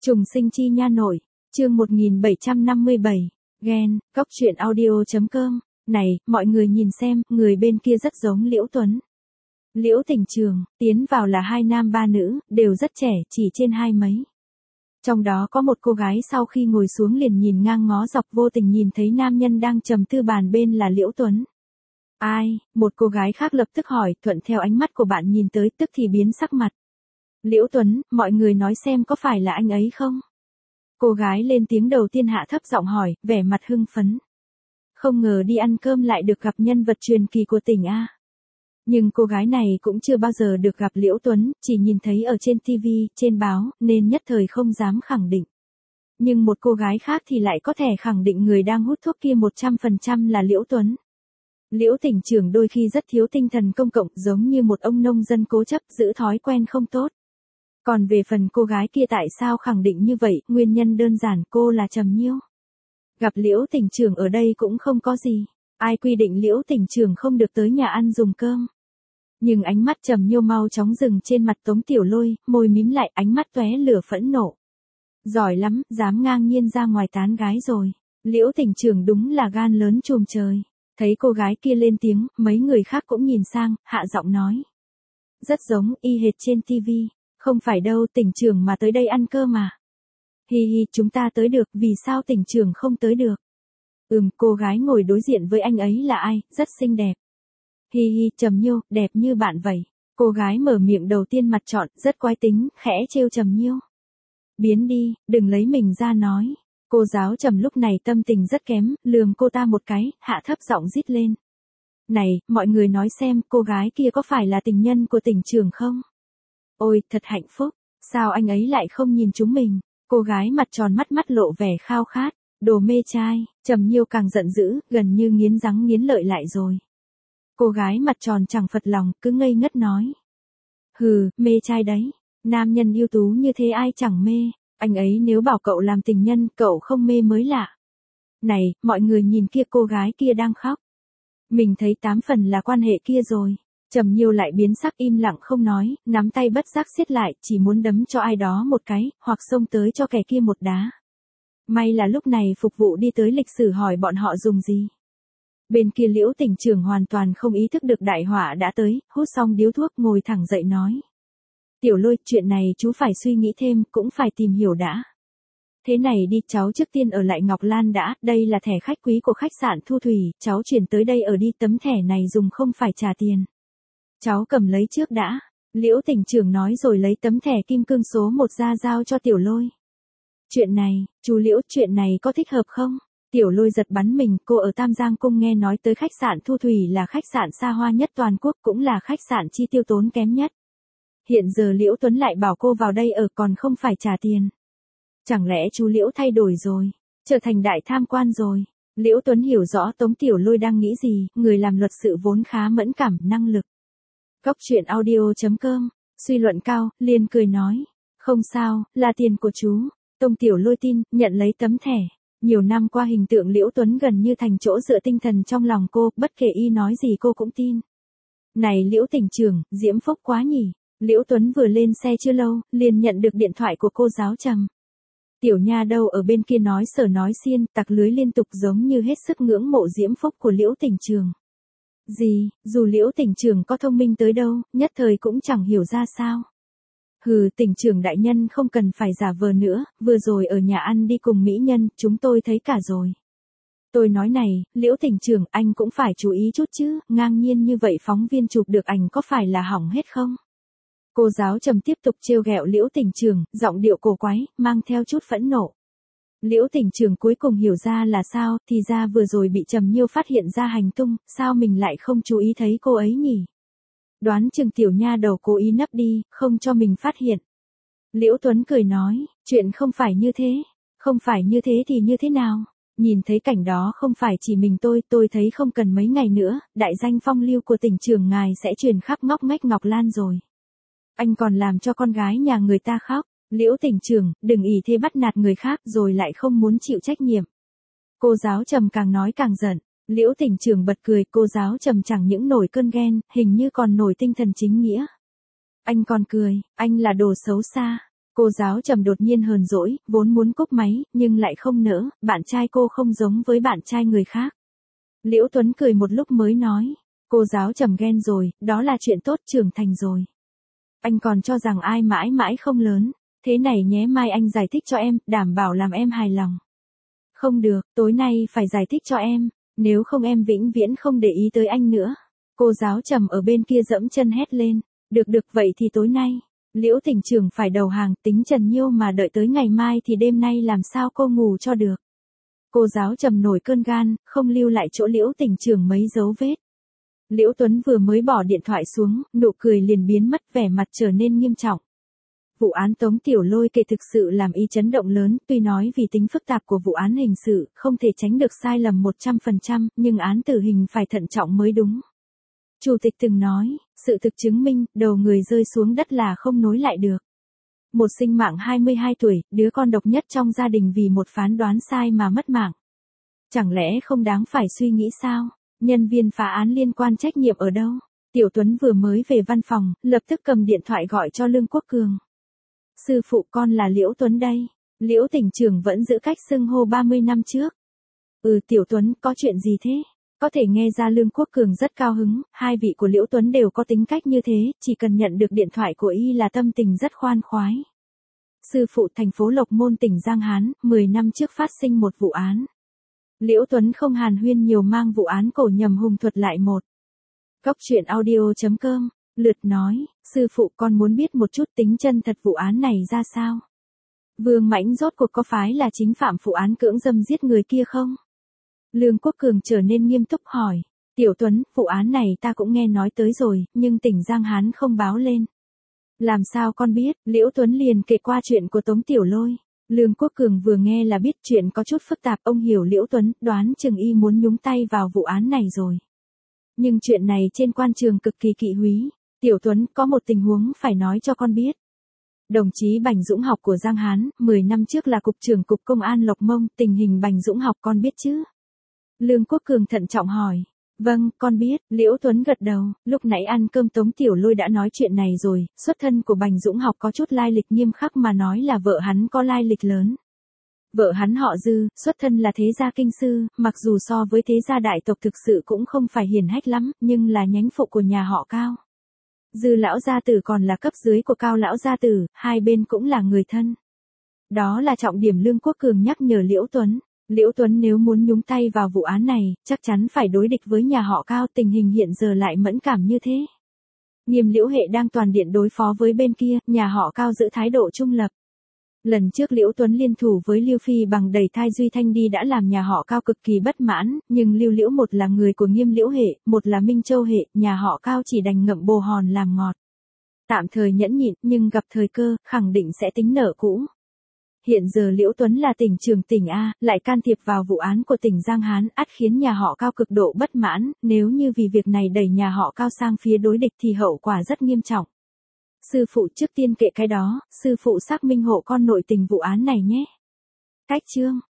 Trùng sinh chi nha nội, chương 1757, ghen, góc truyện audio.com, này, mọi người nhìn xem, người bên kia rất giống Liễu Tuấn. Liễu Tình Trường, tiến vào là 2 nam 3 nữ, đều rất trẻ, chỉ trên 20 mấy. Trong đó có một cô gái sau khi ngồi xuống liền nhìn ngang ngó dọc vô tình nhìn thấy nam nhân đang trầm tư bàn bên là Liễu Tuấn. Ai, một cô gái khác lập tức hỏi, thuận theo ánh mắt của bạn nhìn tới tức thì biến sắc mặt. Liễu Tuấn, mọi người nói xem có phải là anh ấy không? Cô gái lên tiếng đầu tiên hạ thấp giọng hỏi, vẻ mặt hưng phấn. Không ngờ đi ăn cơm lại được gặp nhân vật truyền kỳ của tỉnh A. Nhưng cô gái này cũng chưa bao giờ được gặp Liễu Tuấn, chỉ nhìn thấy ở trên TV, trên báo, nên nhất thời không dám khẳng định. Nhưng một cô gái khác thì lại có thể khẳng định người đang hút thuốc kia 100% là Liễu Tuấn. Liễu Tỉnh Trường đôi khi rất thiếu tinh thần công cộng, giống như một ông nông dân cố chấp giữ thói quen không tốt. Còn về phần cô gái kia tại sao khẳng định như vậy, nguyên nhân đơn giản cô là Trầm Nhiêu. Gặp Liễu Tỉnh Trường ở đây cũng không có gì, ai quy định Liễu Tỉnh Trường không được tới nhà ăn dùng cơm. Nhưng ánh mắt Trầm Nhiêu mau chóng dừng trên mặt Tống Tiểu Lôi, môi mím lại, ánh mắt tóe lửa phẫn nộ. Giỏi lắm, dám ngang nhiên ra ngoài tán gái rồi. Liễu Tỉnh Trường đúng là gan lớn trùm trời. Thấy cô gái kia lên tiếng, mấy người khác cũng nhìn sang, hạ giọng nói. Rất giống, y hệt trên TV. Không phải đâu, Tỉnh Trường mà tới đây ăn cơm mà. Hi hi, chúng ta tới được, vì sao Tỉnh Trường không tới được? Cô gái ngồi đối diện với anh ấy là ai, rất xinh đẹp. Hi hi, Trầm Nhiêu, đẹp như bạn vậy. Cô gái mở miệng đầu tiên mặt trọn, rất quái tính, khẽ trêu Trầm Nhiêu. Biến đi, đừng lấy mình ra nói. Cô giáo Trầm lúc này tâm tình rất kém, lườm cô ta một cái, hạ thấp giọng rít lên. Này, mọi người nói xem, cô gái kia có phải là tình nhân của Tỉnh Trường không? Ôi, thật hạnh phúc, sao anh ấy lại không nhìn chúng mình? Cô gái mặt tròn mắt lộ vẻ khao khát, đồ mê trai, Trầm Nhiêu càng giận dữ, gần như nghiến răng nghiến lợi lại rồi. Cô gái mặt tròn chẳng phật lòng, cứ ngây ngất nói. Hừ, mê trai đấy, nam nhân ưu tú như thế ai chẳng mê, anh ấy nếu bảo cậu làm tình nhân, cậu không mê mới lạ. Này, mọi người nhìn kia, cô gái kia đang khóc. Mình thấy 8 phần là quan hệ kia rồi. Trầm Nhiêu lại biến sắc im lặng không nói, nắm tay bất giác siết lại, chỉ muốn đấm cho ai đó một cái, hoặc xông tới cho kẻ kia một đá. May là lúc này phục vụ đi tới lịch sử hỏi bọn họ dùng gì. Bên kia Liễu Tỉnh Trường hoàn toàn không ý thức được đại họa đã tới, hút xong điếu thuốc ngồi thẳng dậy nói. Tiểu Lôi, chuyện này chú phải suy nghĩ thêm, cũng phải tìm hiểu đã. Thế này đi, cháu trước tiên ở lại Ngọc Lan đã, đây là thẻ khách quý của khách sạn Thu Thủy, cháu chuyển tới đây ở đi, tấm thẻ này dùng không phải trả tiền. Cháu cầm lấy trước đã. Liễu Tỉnh Trường nói rồi lấy tấm thẻ kim cương số 1 ra giao cho Tiểu Lôi. Chuyện này, chú Liễu, chuyện này có thích hợp không? Tiểu Lôi giật bắn mình, cô ở Tam Giang Cung nghe nói tới khách sạn Thu Thủy là khách sạn xa hoa nhất toàn quốc, cũng là khách sạn chi tiêu tốn kém nhất. Hiện giờ Liễu Tuấn lại bảo cô vào đây ở còn không phải trả tiền. Chẳng lẽ chú Liễu thay đổi rồi, trở thành đại tham quan rồi? Liễu Tuấn hiểu rõ Tống Tiểu Lôi đang nghĩ gì, người làm luật sự vốn khá mẫn cảm, năng lực. Góc truyện audio.com, suy luận cao, liền cười nói. Không sao, là tiền của chú. Tống Tiểu Lôi tin, nhận lấy tấm thẻ. Nhiều năm qua hình tượng Liễu Tuấn gần như thành chỗ dựa tinh thần trong lòng cô, bất kể y nói gì cô cũng tin. Này Liễu Tỉnh Trường, diễm phúc quá nhỉ. Liễu Tuấn vừa lên xe chưa lâu, liền nhận được điện thoại của cô giáo Trầm. Tiểu nha đâu ở bên kia nói sở nói xiên, tặc lưới liên tục giống như hết sức ngưỡng mộ diễm phúc của Liễu Tỉnh Trường. Gì, dù Liễu Tỉnh Trường có thông minh tới đâu, nhất thời cũng chẳng hiểu ra sao. Hừ, Tỉnh Trường đại nhân không cần phải giả vờ nữa, vừa rồi ở nhà ăn đi cùng mỹ nhân, chúng tôi thấy cả rồi. Tôi nói này, Liễu Tỉnh Trường, anh cũng phải chú ý chút chứ, ngang nhiên như vậy phóng viên chụp được ảnh có phải là hỏng hết không? Cô giáo Trầm tiếp tục trêu ghẹo Liễu Tỉnh Trường, giọng điệu cổ quái, mang theo chút phẫn nộ. Liễu Tỉnh Trường cuối cùng hiểu ra là sao, thì ra vừa rồi bị Trầm Nhiêu phát hiện ra hành tung, sao mình lại không chú ý thấy cô ấy nhỉ? Đoán chừng tiểu nha đầu cố ý nấp đi, không cho mình phát hiện. Liễu Tuấn cười nói, chuyện không phải như thế, không phải như thế thì như thế nào? Nhìn thấy cảnh đó không phải chỉ mình tôi thấy không cần mấy ngày nữa, đại danh phong lưu của Tỉnh Trường ngài sẽ truyền khắp ngóc ngách Ngọc Lan rồi. Anh còn làm cho con gái nhà người ta khóc. Liễu Tỉnh Trường, đừng ỷ thế bắt nạt người khác rồi lại không muốn chịu trách nhiệm. Cô giáo Trầm càng nói càng giận. Liễu Tỉnh Trường bật cười, cô giáo Trầm chẳng những nổi cơn ghen, hình như còn nổi tinh thần chính nghĩa. Anh còn cười, anh là đồ xấu xa. Cô giáo Trầm đột nhiên hờn dỗi, vốn muốn cúp máy, nhưng lại không nỡ, bạn trai cô không giống với bạn trai người khác. Liễu Tuấn cười một lúc mới nói, cô giáo Trầm ghen rồi, đó là chuyện tốt, trưởng thành rồi. Anh còn cho rằng ai mãi mãi không lớn, thế này nhé, mai anh giải thích cho em, đảm bảo làm em hài lòng. Không được, tối nay phải giải thích cho em, nếu không em vĩnh viễn không để ý tới anh nữa. Cô giáo Trầm ở bên kia dẫm chân hét lên, được được vậy thì tối nay, Liễu tỉnh trưởng phải đầu hàng, tính Trần Nhiêu mà đợi tới ngày mai thì đêm nay làm sao cô ngủ cho được. Cô giáo Trầm nổi cơn gan, không lưu lại chỗ Liễu tỉnh trưởng mấy dấu vết. Liễu Tuấn vừa mới bỏ điện thoại xuống, nụ cười liền biến mất, vẻ mặt trở nên nghiêm trọng. Vụ án Tống Tiểu Lôi kể thực sự làm y chấn động lớn, tuy nói vì tính phức tạp của vụ án hình sự, không thể tránh được sai lầm 100%, nhưng án tử hình phải thận trọng mới đúng. Chủ tịch từng nói, sự thực chứng minh, đầu người rơi xuống đất là không nối lại được. Một sinh mạng 22 tuổi, đứa con độc nhất trong gia đình vì một phán đoán sai mà mất mạng. Chẳng lẽ không đáng phải suy nghĩ sao? Nhân viên phá án liên quan trách nhiệm ở đâu? Tiểu Tuấn vừa mới về văn phòng, lập tức cầm điện thoại gọi cho Lương Quốc Cường. Sư phụ, con là Liễu Tuấn đây. Liễu tỉnh trưởng vẫn giữ cách xưng hô 30 năm trước. Tiểu Tuấn, có chuyện gì thế? Có thể nghe ra Lương Quốc Cường rất cao hứng, hai vị của Liễu Tuấn đều có tính cách như thế, chỉ cần nhận được điện thoại của y là tâm tình rất khoan khoái. Sư phụ, thành phố Lộc Môn tỉnh Giang Hán, 10 năm trước phát sinh một vụ án. Liễu Tuấn không hàn huyên nhiều, mang vụ án cổ nhầm hùng thuật lại một. Góc truyện audio.com, lượt nói, sư phụ, con muốn biết một chút tính chân thật vụ án này ra sao. Vương Mãnh rốt cuộc có phải là chính phạm vụ án cưỡng dâm giết người kia không? Lương Quốc Cường trở nên nghiêm túc hỏi. Tiểu Tuấn, vụ án này ta cũng nghe nói tới rồi, nhưng tỉnh Giang Hán không báo lên. Làm sao con biết? Liễu Tuấn liền kể qua chuyện của Tống Tiểu Lôi. Lương Quốc Cường vừa nghe là biết chuyện có chút phức tạp, ông hiểu Liễu Tuấn, đoán chừng y muốn nhúng tay vào vụ án này rồi. Nhưng chuyện này trên quan trường cực kỳ kỵ húy. Tiểu Tuấn, có một tình huống phải nói cho con biết. Đồng chí Bành Dũng Học của Giang Hán, 10 năm trước là cục trưởng cục công an Lộc Mông, tình hình Bành Dũng Học con biết chứ? Lương Quốc Cường thận trọng hỏi. Vâng, con biết, Liễu Tuấn gật đầu, lúc nãy ăn cơm Tống Tiểu Lôi đã nói chuyện này rồi, xuất thân của Bành Dũng Học có chút lai lịch nghiêm khắc mà nói là vợ hắn có lai lịch lớn. Vợ hắn họ Dư, xuất thân là thế gia kinh sư, mặc dù so với thế gia đại tộc thực sự cũng không phải hiển hách lắm, nhưng là nhánh phụ của nhà họ Cao. Dư lão gia tử còn là cấp dưới của Cao lão gia tử, hai bên cũng là người thân. Đó là trọng điểm Lương Quốc Cường nhắc nhở Liễu Tuấn. Liễu Tuấn nếu muốn nhúng tay vào vụ án này, chắc chắn phải đối địch với nhà họ Cao, tình hình hiện giờ lại mẫn cảm như thế. Nghiêm Liễu Hệ đang toàn điện đối phó với bên kia, nhà họ Cao giữ thái độ trung lập. Lần trước Liễu Tuấn liên thủ với Lưu Phi bằng đẩy thai Duy Thanh đi đã làm nhà họ Cao cực kỳ bất mãn, nhưng Lưu Liễu một là người của Nghiêm Liễu Hệ, một là Minh Châu Hệ, nhà họ Cao chỉ đành ngậm bồ hòn làm ngọt. Tạm thời nhẫn nhịn, nhưng gặp thời cơ, khẳng định sẽ tính nợ cũ. Hiện giờ Liễu Tuấn là tỉnh trưởng tỉnh A, lại can thiệp vào vụ án của tỉnh Giang Hán, ắt khiến nhà họ Cao cực độ bất mãn, nếu như vì việc này đẩy nhà họ Cao sang phía đối địch thì hậu quả rất nghiêm trọng. Sư phụ, trước tiên kệ cái đó, sư phụ xác minh hộ con nội tình vụ án này nhé. Cách chương